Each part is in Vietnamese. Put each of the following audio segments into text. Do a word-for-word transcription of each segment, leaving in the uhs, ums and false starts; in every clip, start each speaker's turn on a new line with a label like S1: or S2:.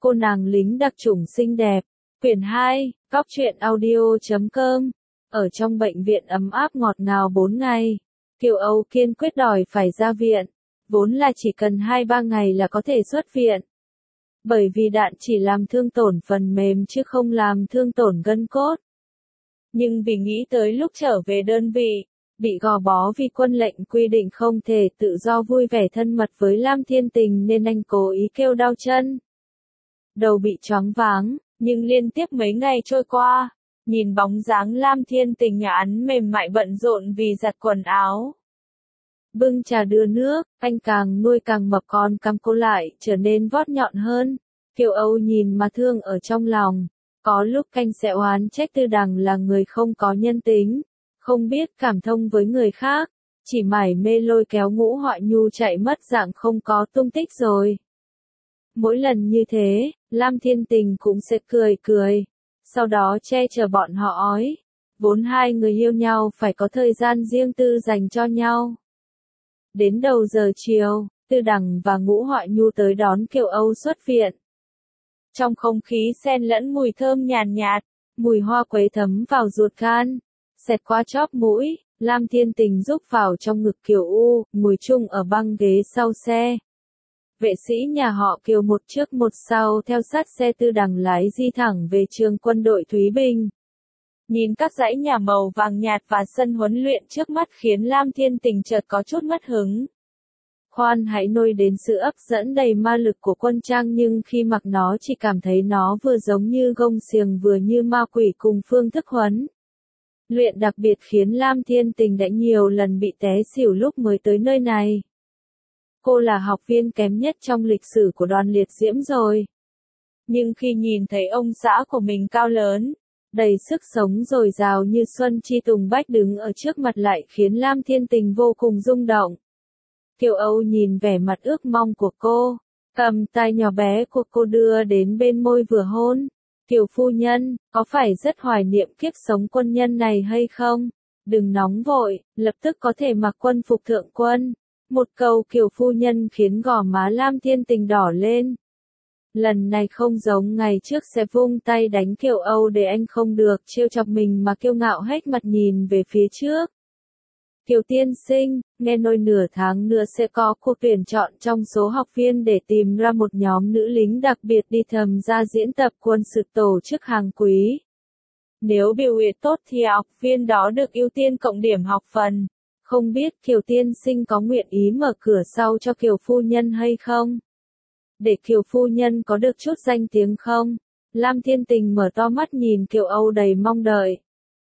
S1: Cô nàng lính đặc chủng xinh đẹp. Quyển hai, Góc truyện audio chấm com. Ở trong bệnh viện ấm áp ngọt ngào bốn ngày, Kiều Âu kiên quyết đòi phải ra viện. Vốn là chỉ cần hai ba ngày là có thể xuất viện. Bởi vì đạn chỉ làm thương tổn phần mềm chứ không làm thương tổn gân cốt. Nhưng vì nghĩ tới lúc trở về đơn vị, bị gò bó vì quân lệnh quy định không thể tự do vui vẻ thân mật với Lam Thiên Tình nên anh cố ý kêu đau chân. Đầu bị choáng váng, nhưng liên tiếp mấy ngày trôi qua, nhìn bóng dáng Lam Thiên Tình nhà án mềm mại bận rộn vì giặt quần áo. Bưng trà đưa nước, anh càng nuôi càng mập, còn cằm cô lại trở nên vót nhọn hơn. Kiều Âu nhìn mà thương ở trong lòng. Có lúc anh sẽ oán trách Tư Đằng là người không có nhân tính, không biết cảm thông với người khác, chỉ mải mê lôi kéo Ngũ Họa Nhu chạy mất dạng không có tung tích rồi. Mỗi lần như thế, Lam Thiên Tình cũng sẽ cười cười, sau đó che chở bọn họ ói. Vốn hai người yêu nhau phải có thời gian riêng tư dành cho nhau. Đến đầu giờ chiều, Tư Đằng và Ngũ Họa Nhu tới đón Kiều Âu xuất viện. Trong không khí xen lẫn mùi thơm nhàn nhạt, mùi hoa quế thấm vào ruột gan, xẹt qua chóp mũi, Lam Thiên Tình rúc vào trong ngực Kiều U, ngồi chung ở băng ghế sau xe. Vệ sĩ nhà họ Kiều một trước một sau theo sát xe Tư Đằng lái di thẳng về trường quân đội Thúy Bình. Nhìn các dãy nhà màu vàng nhạt và sân huấn luyện trước mắt khiến Lam Thiên Tình chợt có chút mất hứng. Khoan hãy nôi đến sự hấp dẫn đầy ma lực của quân trang, nhưng khi mặc nó chỉ cảm thấy nó vừa giống như gông xiềng vừa như ma quỷ cùng phương thức huấn luyện đặc biệt khiến Lam Thiên Tình đã nhiều lần bị té xỉu lúc mới tới nơi này. Cô là học viên kém nhất trong lịch sử của đoàn liệt diễm rồi. Nhưng khi nhìn thấy ông xã của mình cao lớn, đầy sức sống dồi dào như Xuân Chi Tùng Bách đứng ở trước mặt lại khiến Lam Thiên Tình vô cùng rung động. Kiều Âu nhìn vẻ mặt ước mong của cô, cầm tay nhỏ bé của cô đưa đến bên môi vừa hôn. Kiều phu nhân, có phải rất hoài niệm kiếp sống quân nhân này hay không? Đừng nóng vội, lập tức có thể mặc quân phục thượng quân. Một câu Kiều phu nhân khiến gò má Lam Thiên Tình đỏ lên. Lần này không giống ngày trước sẽ vung tay đánh Kiều Âu để anh không được trêu chọc mình mà kiêu ngạo hết mặt nhìn về phía trước. Kiều tiên sinh, nghe nói nửa tháng nữa sẽ có cuộc tuyển chọn trong số học viên để tìm ra một nhóm nữ lính đặc biệt đi tham gia diễn tập quân sự tổ chức hàng quý. Nếu biểu hiện tốt thì học viên đó được ưu tiên cộng điểm học phần. Không biết Kiều tiên sinh có nguyện ý mở cửa sau cho Kiều phu nhân hay không? Để Kiều phu nhân có được chút danh tiếng không? Lam Thiên Tình mở to mắt nhìn Kiều Âu đầy mong đợi.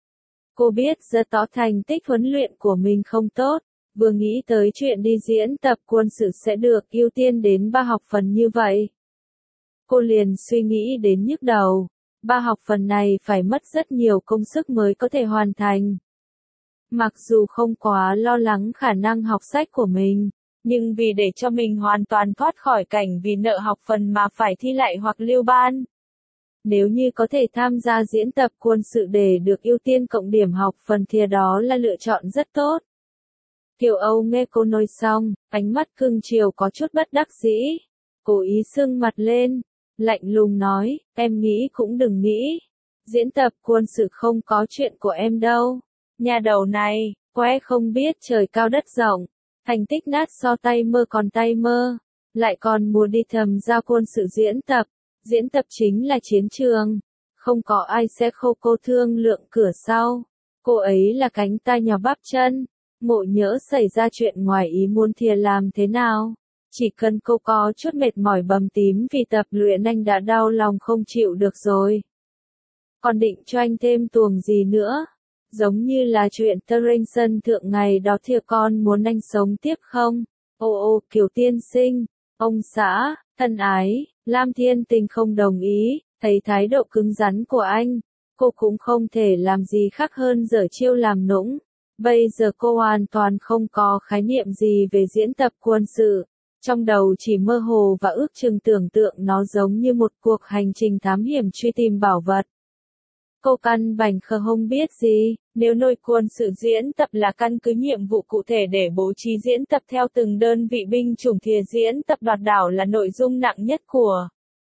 S1: Cô biết rất rõ thành tích huấn luyện của mình không tốt, vừa nghĩ tới chuyện đi diễn tập quân sự sẽ được ưu tiên đến ba học phần như vậy. Cô liền suy nghĩ đến nhức đầu, ba học phần này phải mất rất nhiều công sức mới có thể hoàn thành. Mặc dù không quá lo lắng khả năng học sách của mình, nhưng vì để cho mình hoàn toàn thoát khỏi cảnh vì nợ học phần mà phải thi lại hoặc lưu ban. Nếu như có thể tham gia diễn tập quân sự để được ưu tiên cộng điểm học phần thì đó là lựa chọn rất tốt. Kiều Âu nghe cô nói xong, ánh mắt cưng chiều có chút bất đắc dĩ. Cố ý sưng mặt lên, lạnh lùng nói, em nghĩ cũng đừng nghĩ. Diễn tập quân sự không có chuyện của em đâu. Nhà đầu này, que không biết trời cao đất rộng, thành tích nát so tay mơ còn tay mơ, lại còn muốn đi tham gia quân sự diễn tập. Diễn tập chính là chiến trường, không có ai sẽ khâu cô thương lượng cửa sau. Cô ấy là cánh tay nhỏ bắp chân, ngộ nhỡ xảy ra chuyện ngoài ý muốn thì làm thế nào? Chỉ cần cô có chút mệt mỏi bầm tím vì tập luyện anh đã đau lòng không chịu được rồi. Còn định cho anh thêm tuồng gì nữa? Giống như là chuyện Terrenson thượng ngày đó thì con muốn anh sống tiếp không? Ô ô Kiều tiên sinh, ông xã, thân ái. Lam Thiên Tình không đồng ý, thấy thái độ cứng rắn của anh, cô cũng không thể làm gì khác hơn giở chiêu làm nũng. Bây giờ cô hoàn toàn không có khái niệm gì về diễn tập quân sự, trong đầu chỉ mơ hồ và ước chừng tưởng tượng nó giống như một cuộc hành trình thám hiểm truy tìm bảo vật. Cô căn bản không biết gì, nếu nội quân sự diễn tập là căn cứ nhiệm vụ cụ thể để bố trí diễn tập theo từng đơn vị binh chủng thì diễn tập đoạt đảo là nội dung nặng nhất của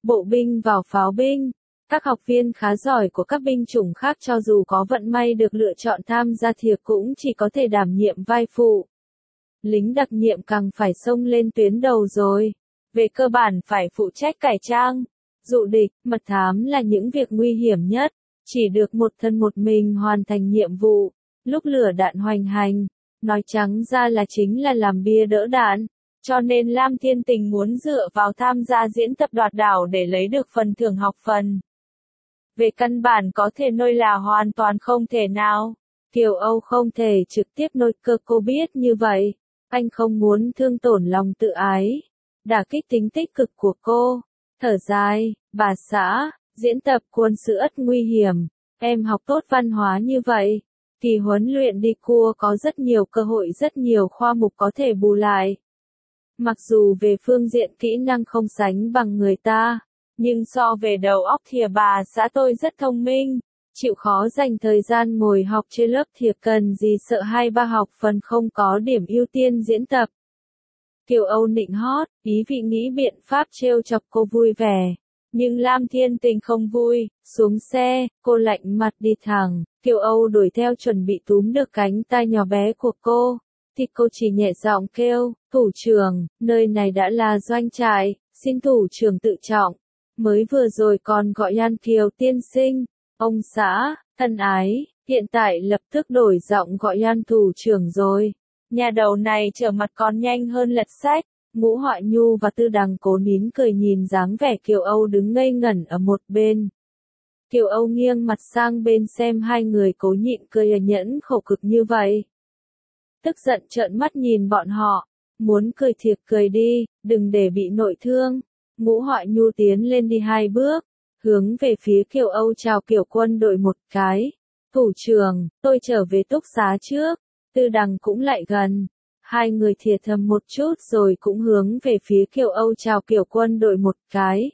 S1: bộ binh vào pháo binh. Các học viên khá giỏi của các binh chủng khác cho dù có vận may được lựa chọn tham gia thiệp cũng chỉ có thể đảm nhiệm vai phụ. Lính đặc nhiệm càng phải xông lên tuyến đầu rồi. Về cơ bản phải phụ trách cải trang, dụ địch, mật thám là những việc nguy hiểm nhất. Chỉ được một thân một mình hoàn thành nhiệm vụ. Lúc lửa đạn hoành hành, nói trắng ra là chính là làm bia đỡ đạn. Cho nên Lam Thiên Tình muốn dựa vào tham gia diễn tập đoạt đảo để lấy được phần thưởng học phần. Về căn bản có thể nôi là hoàn toàn không thể nào. Kiều Âu không thể trực tiếp nôi cơ, cô biết như vậy. Anh không muốn thương tổn lòng tự ái, đả kích tính tích cực của cô. Thở dài, bà xã, diễn tập quân sự ất nguy hiểm. Em học tốt văn hóa như vậy. Kỳ huấn luyện đi cua có rất nhiều cơ hội, rất nhiều khoa mục có thể bù lại. Mặc dù về phương diện kỹ năng không sánh bằng người ta, nhưng so về đầu óc thì bà xã tôi rất thông minh, chịu khó dành thời gian ngồi học trên lớp thì cần gì sợ hai ba học phần không có điểm ưu tiên diễn tập. Kiều Âu nịnh hót, ý vị nghĩ biện pháp trêu chọc cô vui vẻ. Nhưng Lam Thiên Tình không vui, xuống xe, cô lạnh mặt đi thẳng, Kiều Âu đuổi theo chuẩn bị túm được cánh tay nhỏ bé của cô. Thì cô chỉ nhẹ giọng kêu, thủ trưởng, nơi này đã là doanh trại, xin thủ trưởng tự trọng. Mới vừa rồi còn gọi An Kiều tiên sinh, ông xã, thân ái, hiện tại lập tức đổi giọng gọi An thủ trưởng rồi. Nhà đầu này trở mặt còn nhanh hơn lật sách. Ngũ Họa Nhu và Tư Đằng cố nín cười nhìn dáng vẻ Kiều Âu đứng ngây ngẩn ở một bên. Kiều Âu nghiêng mặt sang bên xem hai người cố nhịn cười ở nhẫn khổ cực như vậy. Tức giận trợn mắt nhìn bọn họ, muốn cười thiệt cười đi, đừng để bị nội thương. Ngũ Họa Nhu tiến lên đi hai bước, hướng về phía Kiều Âu chào Kiều Quân đội một cái. Thủ trưởng, tôi trở về túc xá trước. Tư Đằng cũng lại gần. Hai người thì thầm một chút rồi cũng hướng về phía Kiều Âu chào Kiều Quân đội một cái.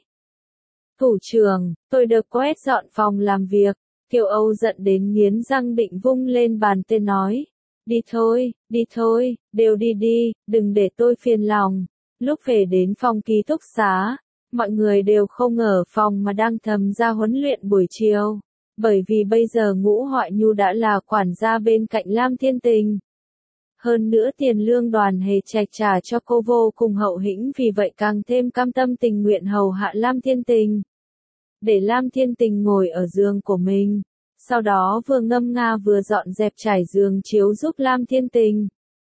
S1: Thủ trưởng, tôi được quét dọn phòng làm việc. Kiều Âu giận đến nghiến răng định vung lên bàn tên nói. Đi thôi, đi thôi, đều đi đi, đừng để tôi phiền lòng. Lúc về đến phòng ký túc xá, mọi người đều không ở phòng mà đang thầm ra huấn luyện buổi chiều. Bởi vì bây giờ Ngũ Họa Nhu đã là quản gia bên cạnh Lam Thiên Tình. Hơn nữa tiền lương đoàn hề trạch trả cho cô vô cùng hậu hĩnh, vì vậy càng thêm cam tâm tình nguyện hầu hạ Lam Thiên Tình. Để Lam Thiên Tình ngồi ở giường của mình, sau đó vừa ngâm nga vừa dọn dẹp trải giường chiếu giúp Lam Thiên Tình.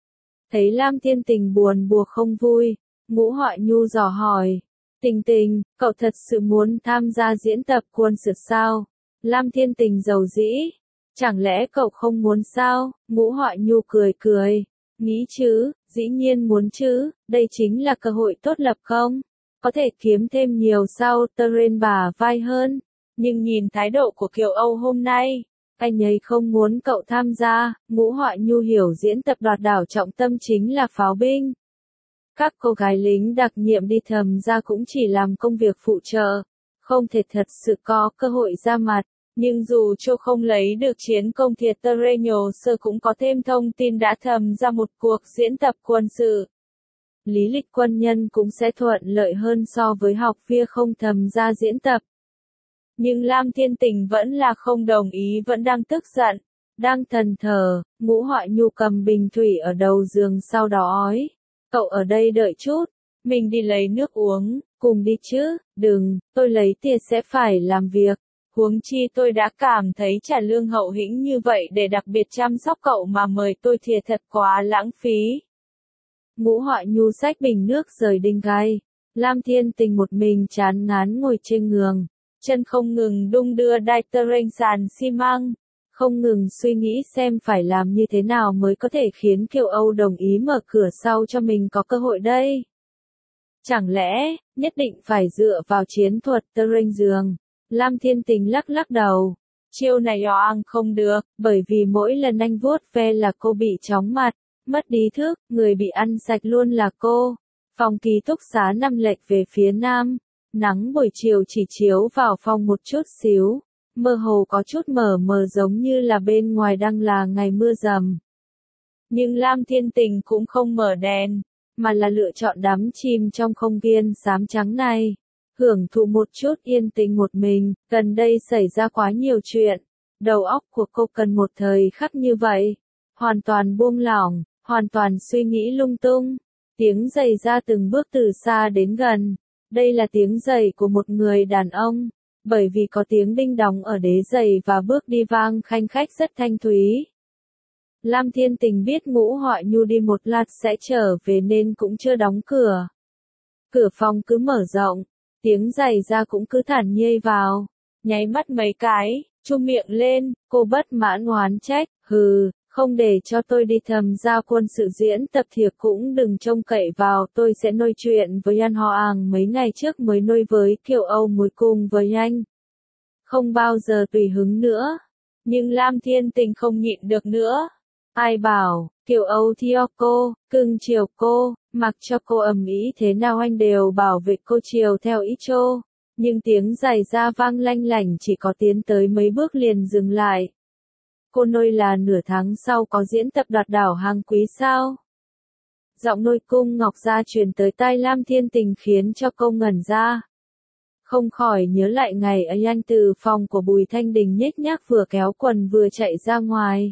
S1: Thấy Lam Thiên Tình buồn bùa không vui, Ngũ Họa Nhu dò hỏi, Tình Tình, cậu thật sự muốn tham gia diễn tập quân sự sao? Lam Thiên Tình giàu dĩ. Chẳng lẽ cậu không muốn sao? Ngũ Họa Nhu cười cười. Nghĩ chứ, dĩ nhiên muốn chứ, đây chính là cơ hội tốt lập không? Có thể kiếm thêm nhiều sau Teren bà vai hơn. Nhưng nhìn thái độ của Kiều Âu hôm nay, anh ấy không muốn cậu tham gia. Ngũ Họa Nhu hiểu diễn tập đoạt đảo trọng tâm chính là pháo binh. Các cô gái lính đặc nhiệm đi thầm ra cũng chỉ làm công việc phụ trợ, không thể thật sự có cơ hội ra mặt. Nhưng dù Châu không lấy được chiến công thì Terreño Sơ cũng có thêm thông tin đã thầm ra một cuộc diễn tập quân sự. Lý lịch quân nhân cũng sẽ thuận lợi hơn so với học viên không thầm ra diễn tập. Nhưng Lam Thiên Tình vẫn là không đồng ý, vẫn đang tức giận, đang thần thờ. Ngũ Họa Nhu cầm bình thủy ở đầu giường sau đó ói. Cậu ở đây đợi chút, mình đi lấy nước uống, cùng đi chứ, đừng, tôi lấy tiền sẽ phải làm việc. Huống chi tôi đã cảm thấy trả lương hậu hĩnh như vậy để đặc biệt chăm sóc cậu mà mời tôi thì thật quá lãng phí. Ngũ Họa Nhu xách bình nước rời đinh gai. Lam Thiên Tình một mình chán ngán ngồi trên giường, chân không ngừng đung đưa đai tơ rênh sàn xi măng, không ngừng suy nghĩ xem phải làm như thế nào mới có thể khiến Kiều Âu đồng ý mở cửa sau cho mình có cơ hội đây. Chẳng lẽ, nhất định phải dựa vào chiến thuật tơ rênh giường? Lam Thiên Tình lắc lắc đầu. Chiêu này oang không được, bởi vì mỗi lần anh vuốt ve là cô bị chóng mặt, mất ý thức, người bị ăn sạch luôn là cô. Phòng ký túc xá nằm lệch về phía nam, nắng buổi chiều chỉ chiếu vào phòng một chút xíu, mơ hồ có chút mờ mờ giống như là bên ngoài đang là ngày mưa rầm. Nhưng Lam Thiên Tình cũng không mở đèn, mà là lựa chọn đắm chìm trong không gian xám trắng này. hưởng thụ một chút yên tĩnh một mình, gần đây xảy ra quá nhiều chuyện. Đầu óc của cô cần một thời khắc như vậy. Hoàn toàn buông lỏng, hoàn toàn suy nghĩ lung tung. Tiếng giày ra từng bước từ xa đến gần. Đây là tiếng giày của một người đàn ông. Bởi vì có tiếng đinh đóng ở đế giày và bước đi vang khanh khách rất thanh thúy. Lam Thiên Tình biết Ngũ Họa Nhu đi một lát sẽ trở về nên cũng chưa đóng cửa. Cửa phòng cứ mở rộng, tiếng giày ra cũng cứ thản nhiên vào. Nháy mắt mấy cái, chu miệng lên, cô bất mãn oán trách, hừ, không để cho tôi đi thầm ra quân sự diễn tập thiệt cũng đừng trông cậy vào, tôi sẽ nói chuyện với An Ho Ang mấy ngày trước mới nói với Kiều Âu mới cùng với anh. Không bao giờ tùy hứng nữa. Nhưng Lam Thiên Tình không nhịn được nữa. Ai bảo, Kiều Âu theo cô, cưng chiều cô, mặc cho cô ầm ĩ thế nào anh đều bảo vệ cô chiều theo ý chô. Nhưng tiếng giày ra vang lanh lảnh chỉ có tiến tới mấy bước liền dừng lại. Cô nói là nửa tháng sau có diễn tập đoạt đảo hàng quý sao? Giọng nôi cung ngọc gia truyền tới tai Lam Thiên Tình khiến cho cô ngẩn ra. Không khỏi nhớ lại ngày ấy anh từ phòng của Bùi Thanh Đình nhếch nhác vừa kéo quần vừa chạy ra ngoài.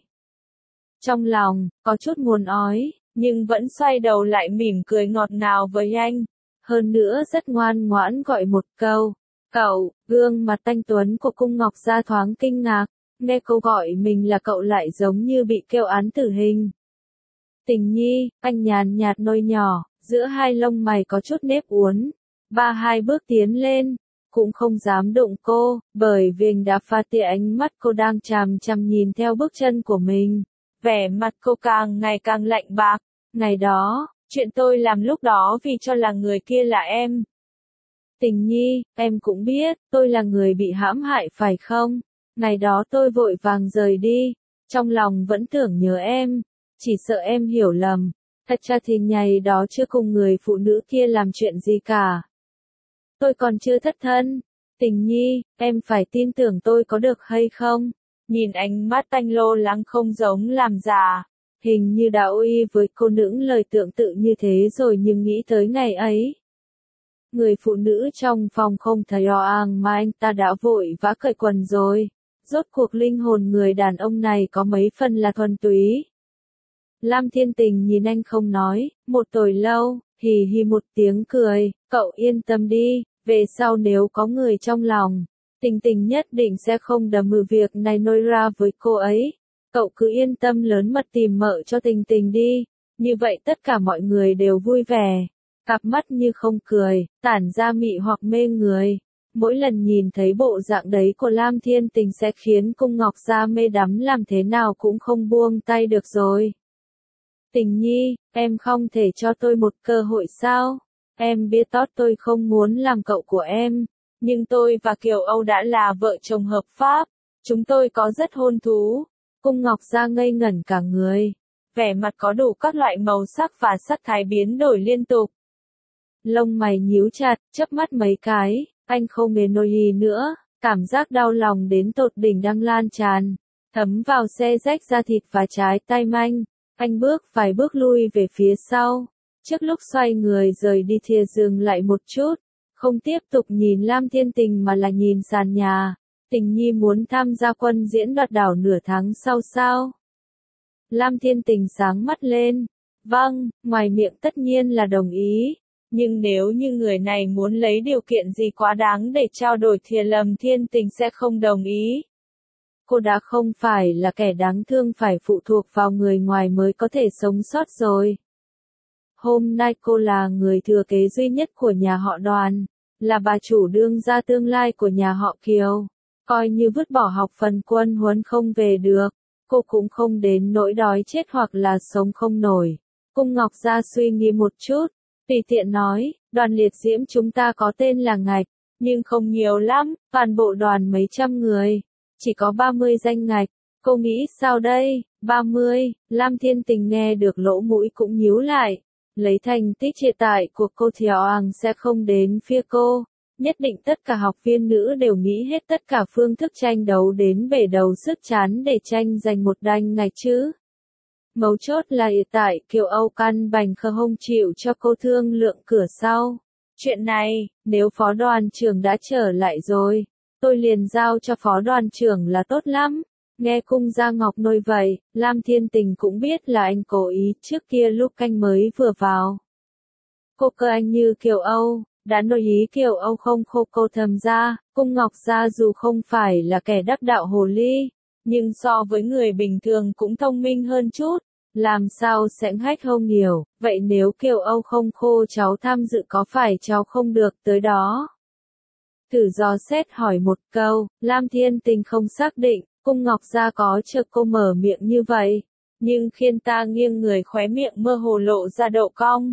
S1: Trong lòng, có chút muốn ói, nhưng vẫn xoay đầu lại mỉm cười ngọt ngào với anh. Hơn nữa rất ngoan ngoãn gọi một câu, cậu, gương mặt thanh tuấn của cung ngọc gia thoáng kinh ngạc, nghe câu gọi mình là cậu lại giống như bị kêu án tử hình. Tình Nhi, anh nhàn nhạt nôi nhỏ, giữa hai lông mày có chút nếp uốn, ba hai bước tiến lên, cũng không dám đụng cô, bởi vì đã pha tia ánh mắt cô đang chằm chằm nhìn theo bước chân của mình. Vẻ mặt cô càng ngày càng lạnh bạc. Ngày đó, chuyện tôi làm lúc đó vì cho là người kia là em. Tình Nhi, em cũng biết, tôi là người bị hãm hại phải không? Ngày đó tôi vội vàng rời đi, trong lòng vẫn tưởng nhớ em, chỉ sợ em hiểu lầm. Thật ra thì ngày đó chưa cùng người phụ nữ kia làm chuyện gì cả. Tôi còn chưa thất thân. Tình Nhi, em phải tin tưởng tôi có được hay không? Nhìn ánh mắt anh lô lắng không giống làm giả. Hình như đã uy với cô nững lời tượng tự như thế rồi nhưng nghĩ tới ngày ấy. Người phụ nữ trong phòng không thấy rõ àng mà anh ta đã vội vã cởi quần rồi. Rốt cuộc linh hồn người đàn ông này có mấy phần là thuần túy. Lam Thiên Tình nhìn anh không nói, một hồi lâu, hì hì một tiếng cười, cậu yên tâm đi, về sau nếu có người trong lòng, Tình Tình nhất định sẽ không đầm mừ việc này nói ra với cô ấy. Cậu cứ yên tâm lớn mật tìm mợ cho Tình Tình đi, như vậy tất cả mọi người đều vui vẻ. Cặp mắt như không cười, tản ra mị hoặc mê người. Mỗi lần nhìn thấy bộ dạng đấy của Lam Thiên Tình sẽ khiến cung ngọc gia mê đắm làm thế nào cũng không buông tay được rồi. Tình Nhi, em không thể cho tôi một cơ hội sao? Em biết tốt tôi không muốn làm cậu của em, nhưng tôi và Kiều Âu đã là vợ chồng hợp pháp, chúng tôi có rất hôn thú. Cung ngọc gia ngây ngẩn cả người, vẻ mặt có đủ các loại màu sắc và sắc thái biến đổi liên tục. Lông mày nhíu chặt, chớp mắt mấy cái, anh không hề nổi gì nữa, cảm giác đau lòng đến tột đỉnh đang lan tràn, thấm vào xe rách da thịt và trái tay manh. Anh bước vài bước lui về phía sau, trước lúc xoay người rời đi thìa dừng lại một chút, không tiếp tục nhìn Lam Thiên Tình mà là nhìn sàn nhà. Tình Nhi muốn tham gia quân diễn đoạt đảo nửa tháng sau sao? Lam Thiên Tình sáng mắt lên, vâng, ngoài miệng tất nhiên là đồng ý, nhưng nếu như người này muốn lấy điều kiện gì quá đáng để trao đổi thì Lâm Thiên Tình sẽ không đồng ý. Cô đã không phải là kẻ đáng thương phải phụ thuộc vào người ngoài mới có thể sống sót rồi. Hôm nay cô là người thừa kế duy nhất của nhà họ Đoàn, là bà chủ đương gia tương lai của nhà họ Kiều. Coi như vứt bỏ học phần quân huấn không về được, cô cũng không đến nỗi đói chết hoặc là sống không nổi. Cung Ngọc Gia suy nghĩ một chút, tùy tiện nói, đoàn liệt diễm chúng ta có tên là Ngạch, nhưng không nhiều lắm, toàn bộ đoàn mấy trăm người. Chỉ có ba mươi danh ngạch, cô nghĩ sao đây, ba mươi, Lam Thiên Tình nghe được lỗ mũi cũng nhíu lại, lấy thành tích hiện tại của cô thì Hoàng sẽ không đến phía cô, nhất định tất cả học viên nữ đều nghĩ hết tất cả phương thức tranh đấu đến bể đầu sức chán để tranh giành một đanh ngạch chứ. Mấu chốt là hiện tại Kiều Âu căn bành khờ không chịu cho cô thương lượng cửa sau. Chuyện này, nếu phó đoàn trưởng đã trở lại rồi, tôi liền giao cho phó đoàn trưởng là tốt lắm. Nghe cung Gia Ngọc nói vậy, Lam Thiên Tình cũng biết là anh cố ý trước kia lúc anh mới vừa vào. Cô cơ anh như Kiều Âu, đã nói ý Kiều Âu không khô cô thầm ra, cung Ngọc Gia dù không phải là kẻ đắc đạo hồ ly, nhưng so với người bình thường cũng thông minh hơn chút, làm sao sẽ hách không nhiều, vậy nếu Kiều Âu không khô cháu tham dự có phải cháu không được tới đó? Thử dò xét hỏi một câu, Lam Thiên Tình không xác định, cung Ngọc Gia có chờ cô mở miệng như vậy, nhưng khiến ta nghiêng người khóe miệng mơ hồ lộ ra độ cong.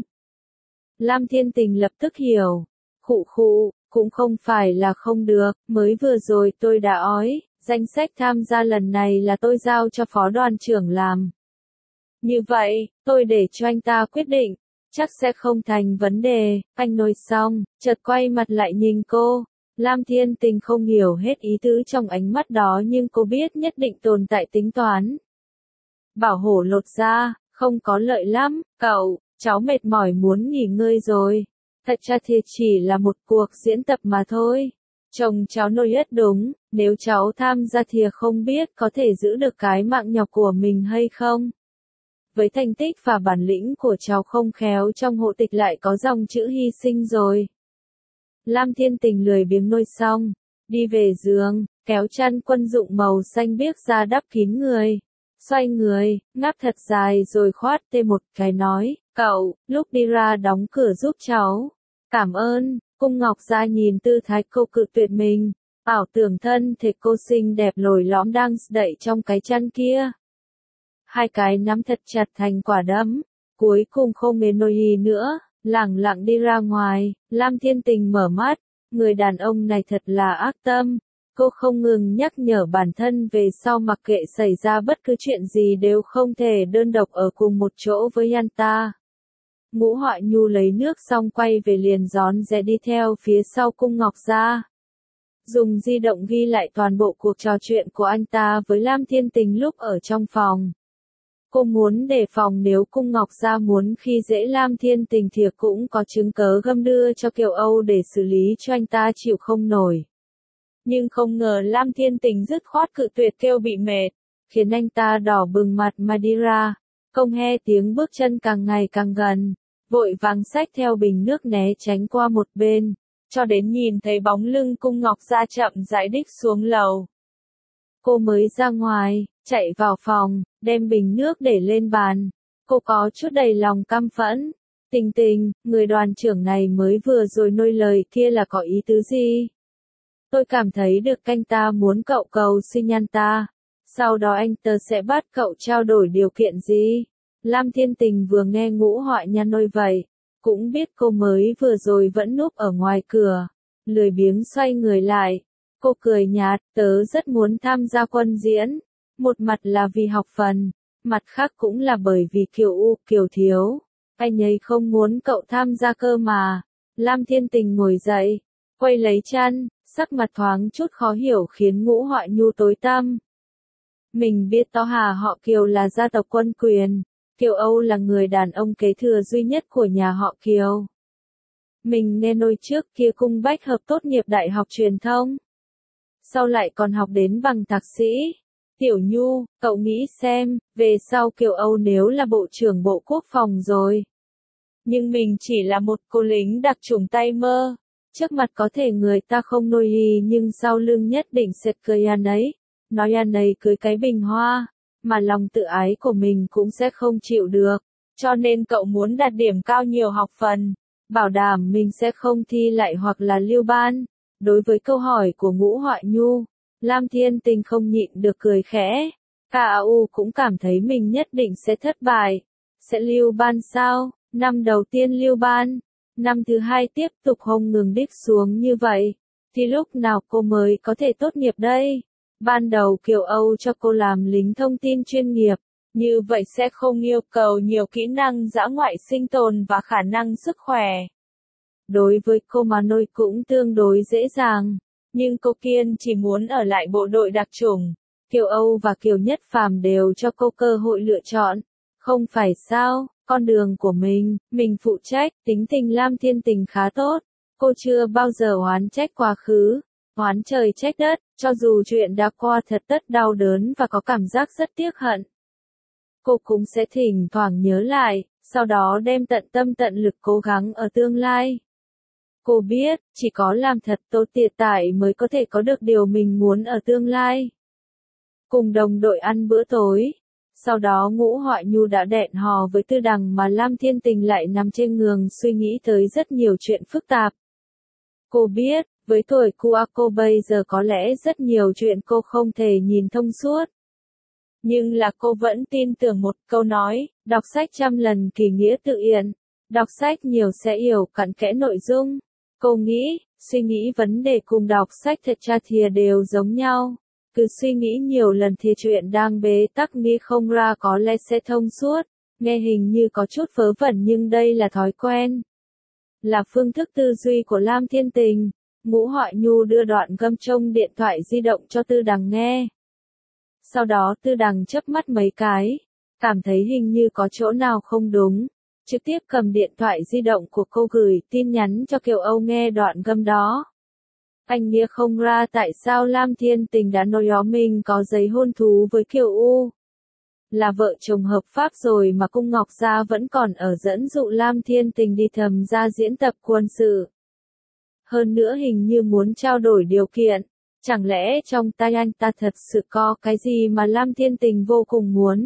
S1: Lam Thiên Tình lập tức hiểu, khụ khụ, cũng không phải là không được, mới vừa rồi tôi đã ói, danh sách tham gia lần này là tôi giao cho phó đoàn trưởng làm. Như vậy, tôi để cho anh ta quyết định, chắc sẽ không thành vấn đề, anh nói xong, chợt quay mặt lại nhìn cô. Lam Thiên Tình không hiểu hết ý tứ trong ánh mắt đó nhưng cô biết nhất định tồn tại tính toán. Bảo hổ lột ra, không có lợi lắm, cậu, cháu mệt mỏi muốn nghỉ ngơi rồi. Thật ra thì chỉ là một cuộc diễn tập mà thôi. Chồng cháu nói rất đúng, nếu cháu tham gia thì không biết có thể giữ được cái mạng nhỏ của mình hay không. Với thành tích và bản lĩnh của cháu không khéo trong hộ tịch lại có dòng chữ hy sinh rồi. Lam Thiên Tình lười biếng nôi xong, đi về giường, kéo chăn quân dụng màu xanh biếc ra đắp kín người. Xoay người, ngáp thật dài rồi khoát tê một cái nói, cậu, lúc đi ra đóng cửa giúp cháu. Cảm ơn, cung Ngọc Gia nhìn tư thái cô cự tuyệt mình, ảo tưởng thân thể cô xinh đẹp lồi lõm đang đậy trong cái chăn kia. Hai cái nắm thật chặt thành quả đấm, cuối cùng không mềm nôi gì nữa. Lẳng lặng đi ra ngoài, Lam Thiên Tình mở mắt, người đàn ông này thật là ác tâm. Cô không ngừng nhắc nhở bản thân về sau mặc kệ xảy ra bất cứ chuyện gì đều không thể đơn độc ở cùng một chỗ với anh ta. Ngũ Họa Nhu lấy nước xong quay về liền rón rẽ đi theo phía sau cung Ngọc Gia. Dùng di động ghi lại toàn bộ cuộc trò chuyện của anh ta với Lam Thiên Tình lúc ở trong phòng. Cô muốn đề phòng nếu cung Ngọc Gia muốn khi dễ Lam Thiên Tình thì cũng có chứng cớ găm đưa cho Kiều Âu để xử lý cho anh ta chịu không nổi. Nhưng không ngờ Lam Thiên Tình dứt khoát cự tuyệt kêu bị mệt, khiến anh ta đỏ bừng mặt mà đi ra. Không he tiếng bước chân càng ngày càng gần, vội vàng xách theo bình nước né tránh qua một bên, cho đến nhìn thấy bóng lưng cung Ngọc Gia chậm rãi đích xuống lầu. Cô mới ra ngoài, chạy vào phòng, đem bình nước để lên bàn. Cô có chút đầy lòng căm phẫn. Tình Tình, người đoàn trưởng này mới vừa rồi nôi lời kia là có ý tứ gì? Tôi cảm thấy được anh ta muốn cậu cầu xin anh ta. Sau đó anh ta sẽ bắt cậu trao đổi điều kiện gì? Lam Thiên Tình vừa nghe Ngũ Họa Nhan nôi vậy, cũng biết cô mới vừa rồi vẫn núp ở ngoài cửa, lười biếng xoay người lại. Cô cười nhạt, tớ rất muốn tham gia quân diễn, một mặt là vì học phần, mặt khác cũng là bởi vì Kiều U, Kiều Thiếu. Anh ấy không muốn cậu tham gia cơ mà. Lam Thiên Tình ngồi dậy, quay lấy chăn, sắc mặt thoáng chút khó hiểu khiến Ngũ Họa Nhu tối tăm. Mình biết to Hà họ Kiều là gia tộc quân quyền, Kiều Âu là người đàn ông kế thừa duy nhất của nhà họ Kiều. Mình nghe nói trước kia cung Bách Hợp tốt nghiệp đại học truyền thông, sau lại còn học đến bằng thạc sĩ. Tiểu Nhu, cậu nghĩ xem, về sau Kiều Âu nếu là bộ trưởng bộ quốc phòng rồi. Nhưng mình chỉ là một cô lính đặc chủng tay mơ. Trước mặt có thể người ta không nôi gì nhưng sau lưng nhất định sẽ cười anh ấy. Nói anh ấy cưới cái bình hoa, mà lòng tự ái của mình cũng sẽ không chịu được. Cho nên cậu muốn đạt điểm cao nhiều học phần, bảo đảm mình sẽ không thi lại hoặc là lưu ban. Đối với câu hỏi của Ngũ Họa Nhu, Lam Thiên Tình không nhịn được cười khẽ. ca u cũng cảm thấy mình nhất định sẽ thất bại. Sẽ lưu ban sao? Năm đầu tiên lưu ban, năm thứ hai tiếp tục không ngừng đích xuống như vậy, thì lúc nào cô mới có thể tốt nghiệp đây? Ban đầu Kiều Âu cho cô làm lính thông tin chuyên nghiệp, như vậy sẽ không yêu cầu nhiều kỹ năng dã ngoại sinh tồn và khả năng sức khỏe. Đối với cô mà nói cũng tương đối dễ dàng, nhưng cô kiên chỉ muốn ở lại bộ đội đặc chủng. Kiều Âu và Kiều Nhất Phàm đều cho cô cơ hội lựa chọn, không phải sao? Con đường của mình, mình phụ trách, tính tình Lam Thiên Tình khá tốt, Cô chưa bao giờ oán trách quá khứ, oán trời trách đất, cho dù chuyện đã qua thật tất đau đớn và có cảm giác rất tiếc hận. Cô cũng sẽ thỉnh thoảng nhớ lại, sau đó đem tận tâm tận lực cố gắng ở tương lai. Cô biết, chỉ có làm thật tốt hiện tại mới có thể có được điều mình muốn ở tương lai. Cùng đồng đội ăn bữa tối. Sau đó Ngũ Họa Nhu đã hẹn hò với Tư Đằng mà Lam Thiên Tình lại nằm trên giường suy nghĩ tới rất nhiều chuyện phức tạp. Cô biết, với tuổi của cô bây giờ có lẽ rất nhiều chuyện cô không thể nhìn thông suốt. Nhưng là cô vẫn tin tưởng một câu nói, đọc sách trăm lần kỳ nghĩa tự hiện. Đọc sách nhiều sẽ hiểu cặn kẽ nội dung. Cô nghĩ, suy nghĩ vấn đề cùng đọc sách thật ra thì đều giống nhau. Cứ suy nghĩ nhiều lần thì chuyện đang bế tắc nghĩ không ra có lẽ sẽ thông suốt. Nghe hình như có chút vớ vẩn nhưng đây là thói quen. Là phương thức tư duy của Lam Thiên Tình. Ngũ Họa Nhu đưa đoạn gâm trong điện thoại di động cho Tư Đằng nghe. Sau đó Tư Đằng chớp mắt mấy cái, cảm thấy hình như có chỗ nào không đúng. Trực tiếp cầm điện thoại di động của cô gửi tin nhắn cho Kiều Âu nghe đoạn gâm đó. Anh nghĩa không ra tại sao Lam Thiên Tình đã nói ó mình có giấy hôn thú với Kiều U. Là vợ chồng hợp pháp rồi mà Cung Ngọc Gia vẫn còn ở dẫn dụ Lam Thiên Tình đi thầm ra diễn tập quân sự. Hơn nữa hình như muốn trao đổi điều kiện. Chẳng lẽ trong tay anh ta thật sự có cái gì mà Lam Thiên Tình vô cùng muốn.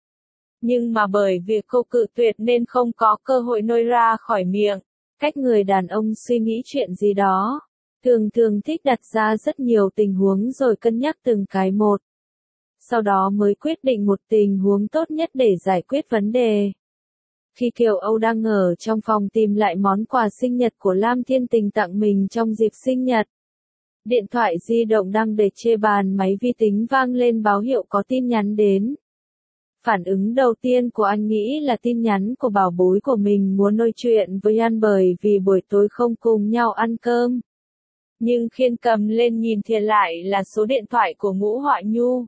S1: Nhưng mà bởi vì cô cự tuyệt nên không có cơ hội nói ra khỏi miệng. Cách người đàn ông suy nghĩ chuyện gì đó. Thường thường thích đặt ra rất nhiều tình huống rồi cân nhắc từng cái một. Sau đó mới quyết định một tình huống tốt nhất để giải quyết vấn đề. Khi Kiều Âu đang ở trong phòng tìm lại món quà sinh nhật của Lam Thiên Tình tặng mình trong dịp sinh nhật. Điện thoại di động đang để trên bàn máy vi tính vang lên báo hiệu có tin nhắn đến. Phản ứng đầu tiên của anh nghĩ là tin nhắn của bảo bối của mình muốn nói chuyện với anh bởi vì buổi tối không cùng nhau ăn cơm. Nhưng khiên cầm lên nhìn thì lại là số điện thoại của Ngũ Họa Nhu.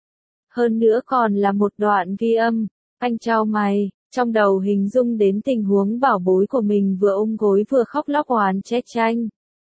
S1: Hơn nữa còn là một đoạn ghi âm, anh chau mày, trong đầu hình dung đến tình huống bảo bối của mình vừa ôm gối vừa khóc lóc oán trách tranh.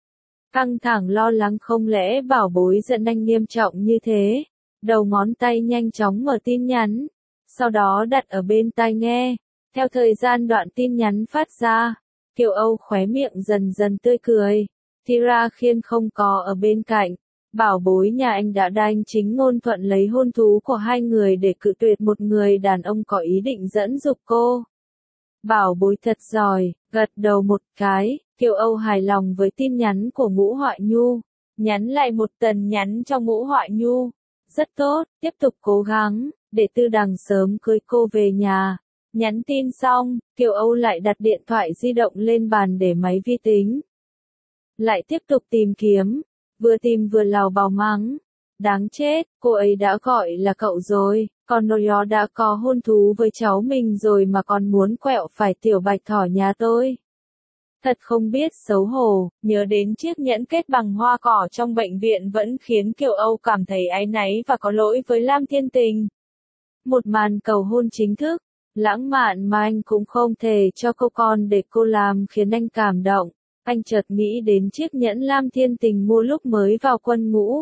S1: Căng thẳng lo lắng không lẽ bảo bối giận anh nghiêm trọng như thế. Đầu ngón tay nhanh chóng mở tin nhắn, sau đó đặt ở bên tai nghe. Theo thời gian đoạn tin nhắn phát ra, Kiều Âu khóe miệng dần dần tươi cười. Thì ra khiên không có ở bên cạnh. Bảo bối nhà anh đã đanh chính ngôn thuận lấy hôn thú của hai người để cự tuyệt một người đàn ông có ý định dẫn dục cô. Bảo bối thật giỏi, gật đầu một cái, Kiều Âu hài lòng với tin nhắn của Ngũ Họa Nhu. Nhắn lại một tần nhắn cho Ngũ Họa Nhu. Rất tốt, tiếp tục cố gắng, để Tư Đằng sớm cưới cô về nhà. Nhắn tin xong, Kiều Âu lại đặt điện thoại di động lên bàn để máy vi tính. Lại tiếp tục tìm kiếm, vừa tìm vừa lào bào mắng. Đáng chết, cô ấy đã gọi là cậu rồi, còn nói đó đã có hôn thú với cháu mình rồi mà còn muốn quẹo phải tiểu bạch thỏ nhà tôi. Thật không biết xấu hổ, nhớ đến chiếc nhẫn kết bằng hoa cỏ trong bệnh viện vẫn khiến Kiều Âu cảm thấy áy náy và có lỗi với Lam Thiên Tình. Một màn cầu hôn chính thức, lãng mạn mà anh cũng không thể cho cô con để cô làm khiến anh cảm động. Anh chợt nghĩ đến chiếc nhẫn Lam Thiên Tình mua lúc mới vào quân ngũ.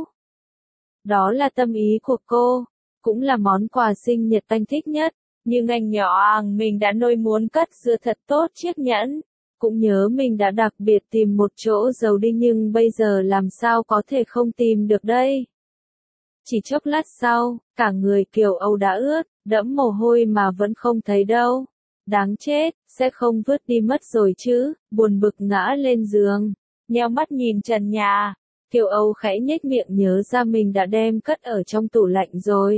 S1: Đó là tâm ý của cô, cũng là món quà sinh nhật anh thích nhất, nhưng anh nhỏ àng mình đã nôi muốn cất giữ thật tốt chiếc nhẫn. Cũng nhớ mình đã đặc biệt tìm một chỗ giấu đi nhưng bây giờ làm sao có thể không tìm được đây. Chỉ chốc lát sau, cả người Kiều Âu đã ướt, đẫm mồ hôi mà vẫn không thấy đâu. Đáng chết, sẽ không vứt đi mất rồi chứ, buồn bực ngã lên giường, nheo mắt nhìn trần nhà. Kiều Âu khẽ nhếch miệng nhớ ra mình đã đem cất ở trong tủ lạnh rồi.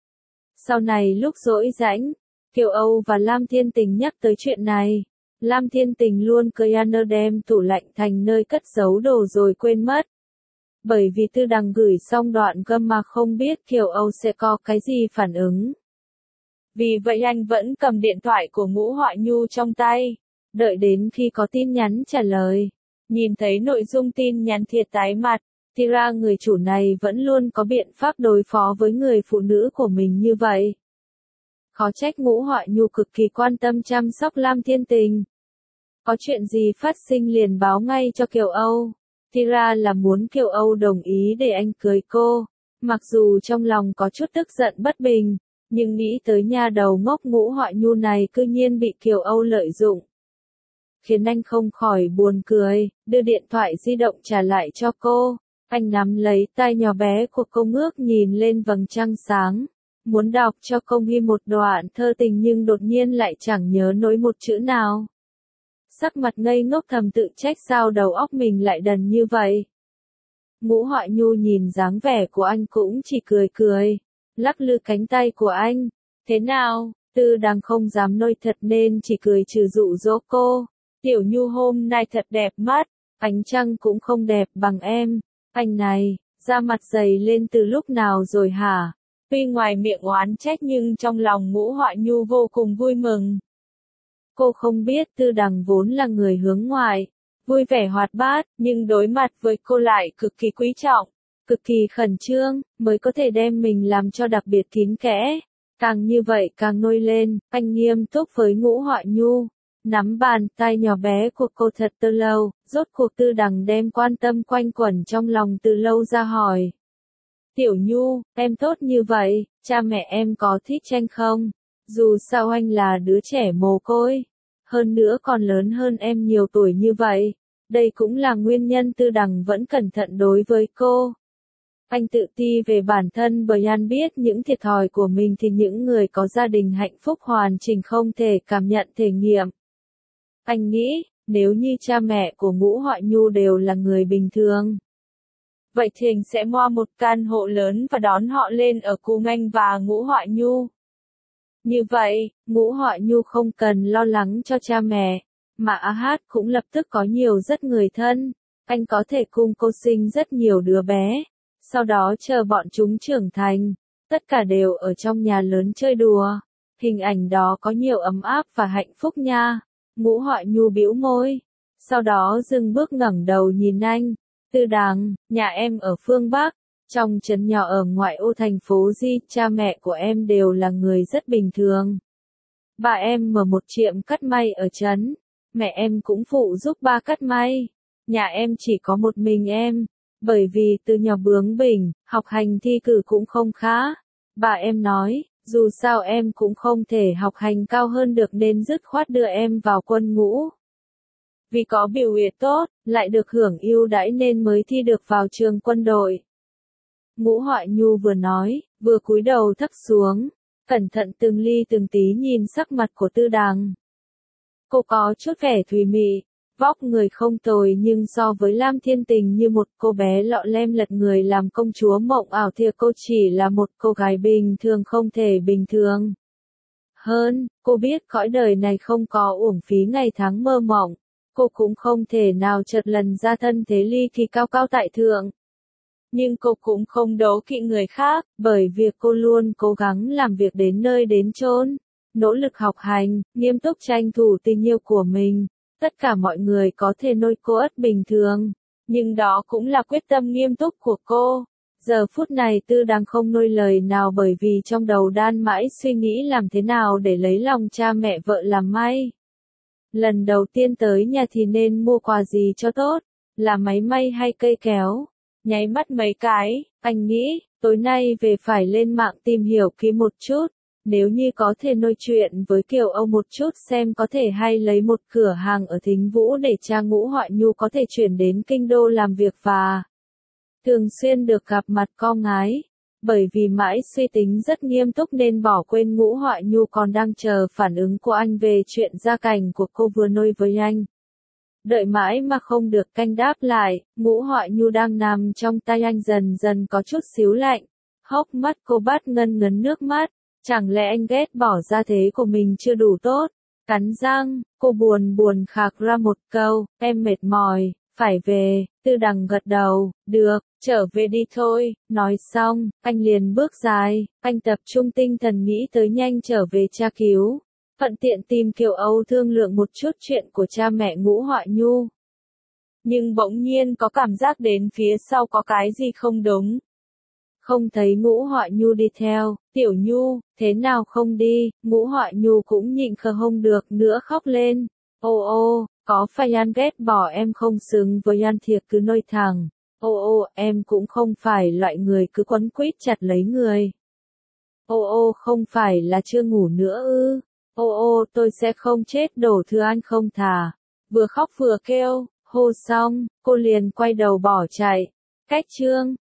S1: Sau này lúc rỗi rãnh, Kiều Âu và Lam Thiên Tình nhắc tới chuyện này. Lam Thiên Tình luôn cười ăn nơ đem tủ lạnh thành nơi cất giấu đồ rồi quên mất. Bởi vì Tư Đằng gửi xong đoạn gâm mà không biết Kiều Âu sẽ có cái gì phản ứng. Vì vậy anh vẫn cầm điện thoại của Ngũ Họa Nhu trong tay, đợi đến khi có tin nhắn trả lời. Nhìn thấy nội dung tin nhắn thiệt tái mặt, thì ra người chủ này vẫn luôn có biện pháp đối phó với người phụ nữ của mình như vậy. Khó trách Ngũ Họa Nhu cực kỳ quan tâm chăm sóc Lam Thiên Tình. Có chuyện gì phát sinh liền báo ngay cho Kiều Âu. Thì ra là muốn Kiều Âu đồng ý để anh cưới cô. Mặc dù trong lòng có chút tức giận bất bình, nhưng nghĩ tới nha đầu ngốc Ngũ Họa Nhu này cư nhiên bị Kiều Âu lợi dụng, khiến anh không khỏi buồn cười, đưa điện thoại di động trả lại cho cô. Anh nắm lấy tay nhỏ bé của cô ngước nhìn lên vầng trăng sáng, muốn đọc cho cô nghe một đoạn thơ tình nhưng đột nhiên lại chẳng nhớ nổi một chữ nào. Sắc mặt ngây ngốc thầm tự trách sao đầu óc mình lại đần như vậy. Ngũ Họa Nhu nhìn dáng vẻ của anh cũng chỉ cười cười, lắc lư cánh tay của anh. Thế nào, Tư Đằng không dám nôi thật nên chỉ cười trừ dụ dỗ cô. Tiểu Nhu hôm nay thật đẹp mắt, ánh trăng cũng không đẹp bằng em. Anh này, da mặt dày lên từ lúc nào rồi hả? Tuy ngoài miệng oán trách nhưng trong lòng Ngũ Họa Nhu vô cùng vui mừng. Cô không biết Tư Đằng vốn là người hướng ngoại, vui vẻ hoạt bát, nhưng đối mặt với cô lại cực kỳ quý trọng, cực kỳ khẩn trương, mới có thể đem mình làm cho đặc biệt kín kẽ. Càng như vậy càng nôi lên, anh nghiêm túc với Ngũ Họa Nhu, nắm bàn tay nhỏ bé của cô thật từ lâu, rốt cuộc Tư Đằng đem quan tâm quanh quẩn trong lòng từ lâu ra hỏi. Tiểu Nhu, em tốt như vậy, cha mẹ em có thích tranh không? Dù sao anh là đứa trẻ mồ côi, hơn nữa còn lớn hơn em nhiều tuổi như vậy. Đây cũng là nguyên nhân Tư Đằng vẫn cẩn thận đối với cô. Anh tự ti về bản thân bởi anh biết những thiệt thòi của mình thì những người có gia đình hạnh phúc hoàn chỉnh không thể cảm nhận thể nghiệm. Anh nghĩ, nếu như cha mẹ của Ngũ Họa Nhu đều là người bình thường, vậy Thình sẽ mua một căn hộ lớn và đón họ lên ở cùng anh và Ngũ Họa Nhu. Như vậy, Ngũ Họa Nhu không cần lo lắng cho cha mẹ, mà A Hát cũng lập tức có nhiều rất người thân. Anh có thể cùng cô sinh rất nhiều đứa bé, sau đó chờ bọn chúng trưởng thành, tất cả đều ở trong nhà lớn chơi đùa. Hình ảnh đó có nhiều ấm áp và hạnh phúc nha. Ngũ Họa Nhu bĩu môi, sau đó dừng bước ngẩng đầu nhìn anh. Tư Đằng, nhà em ở phương Bắc, trong trấn nhỏ ở ngoại ô thành phố Di, cha mẹ của em đều là người rất bình thường. Bà em mở một tiệm cắt may ở trấn, mẹ em cũng phụ giúp ba cắt may. Nhà em chỉ có một mình em, bởi vì từ nhỏ bướng bỉnh, học hành thi cử cũng không khá. Bà em nói, dù sao em cũng không thể học hành cao hơn được nên dứt khoát đưa em vào quân ngũ. Vì có biểu hiện tốt, lại được hưởng ưu đãi nên mới thi được vào trường quân đội. Ngũ Họa Nhu vừa nói, vừa cúi đầu thấp xuống, cẩn thận từng ly từng tí nhìn sắc mặt của Tư Đằng. Cô có chút vẻ thùy mị, vóc người không tồi nhưng so với Lam Thiên Tình như một cô bé lọ lem lật người làm công chúa mộng ảo thì cô chỉ là một cô gái bình thường không thể bình thường. Hơn, cô biết cõi đời này không có uổng phí ngày tháng mơ mộng, cô cũng không thể nào chợt lần ra thân thế ly kỳ cao cao tại thượng. Nhưng cô cũng không đấu kỵ người khác, bởi việc cô luôn cố gắng làm việc đến nơi đến chốn, nỗ lực học hành, nghiêm túc tranh thủ tình yêu của mình. Tất cả mọi người có thể nôi cô ất bình thường, nhưng đó cũng là quyết tâm nghiêm túc của cô. Giờ phút này Tư Đằng không nuôi lời nào bởi vì trong đầu đan mãi suy nghĩ làm thế nào để lấy lòng cha mẹ vợ làm may. Lần đầu tiên tới nhà thì nên mua quà gì cho tốt, là máy may hay cây kéo? Nháy mắt mấy cái, anh nghĩ, tối nay về phải lên mạng tìm hiểu kỹ một chút. Nếu như có thể nói chuyện với Kiều Âu một chút xem có thể hay lấy một cửa hàng ở Thính Vũ để cha Ngũ Họa Nhu có thể chuyển đến kinh đô làm việc và thường xuyên được gặp mặt con gái. Bởi vì mãi suy tính rất nghiêm túc nên bỏ quên Ngũ Họa Nhu còn đang chờ phản ứng của anh về chuyện gia cảnh của cô vừa nuôi với anh. Đợi mãi mà không được canh đáp lại, Ngũ Họa Nhu đang nằm trong tay anh dần dần có chút xíu lạnh. Hốc mắt cô bắt ngân ngấn nước mắt. Chẳng lẽ anh ghét bỏ gia thế của mình chưa đủ tốt? Cắn răng, cô buồn buồn khạc ra một câu, em mệt mỏi, phải về. Tư Đằng gật đầu, được, trở về đi thôi. Nói xong, anh liền bước dài, anh tập trung tinh thần nghĩ tới nhanh trở về tra cứu. Thuận tiện tìm Kiều Âu thương lượng một chút chuyện của cha mẹ Ngũ Họa Nhu. Nhưng bỗng nhiên có cảm giác đến phía sau có cái gì không đúng. Không thấy Ngũ Họa Nhu đi theo, Tiểu Nhu, thế nào không đi? Ngũ Họa Nhu cũng nhịn khờ không được nữa khóc lên. Ô ô, có phải anh ghét bỏ em không xứng với anh thiệt cứ nơi thẳng. Ô ô, em cũng không phải loại người cứ quấn quýt chặt lấy người. Ô ô, không phải là chưa ngủ nữa ư. Ô ô, tôi sẽ không chết đổ thừa anh không thà. Vừa khóc vừa kêu, hô xong, cô liền quay đầu bỏ chạy. Cách chương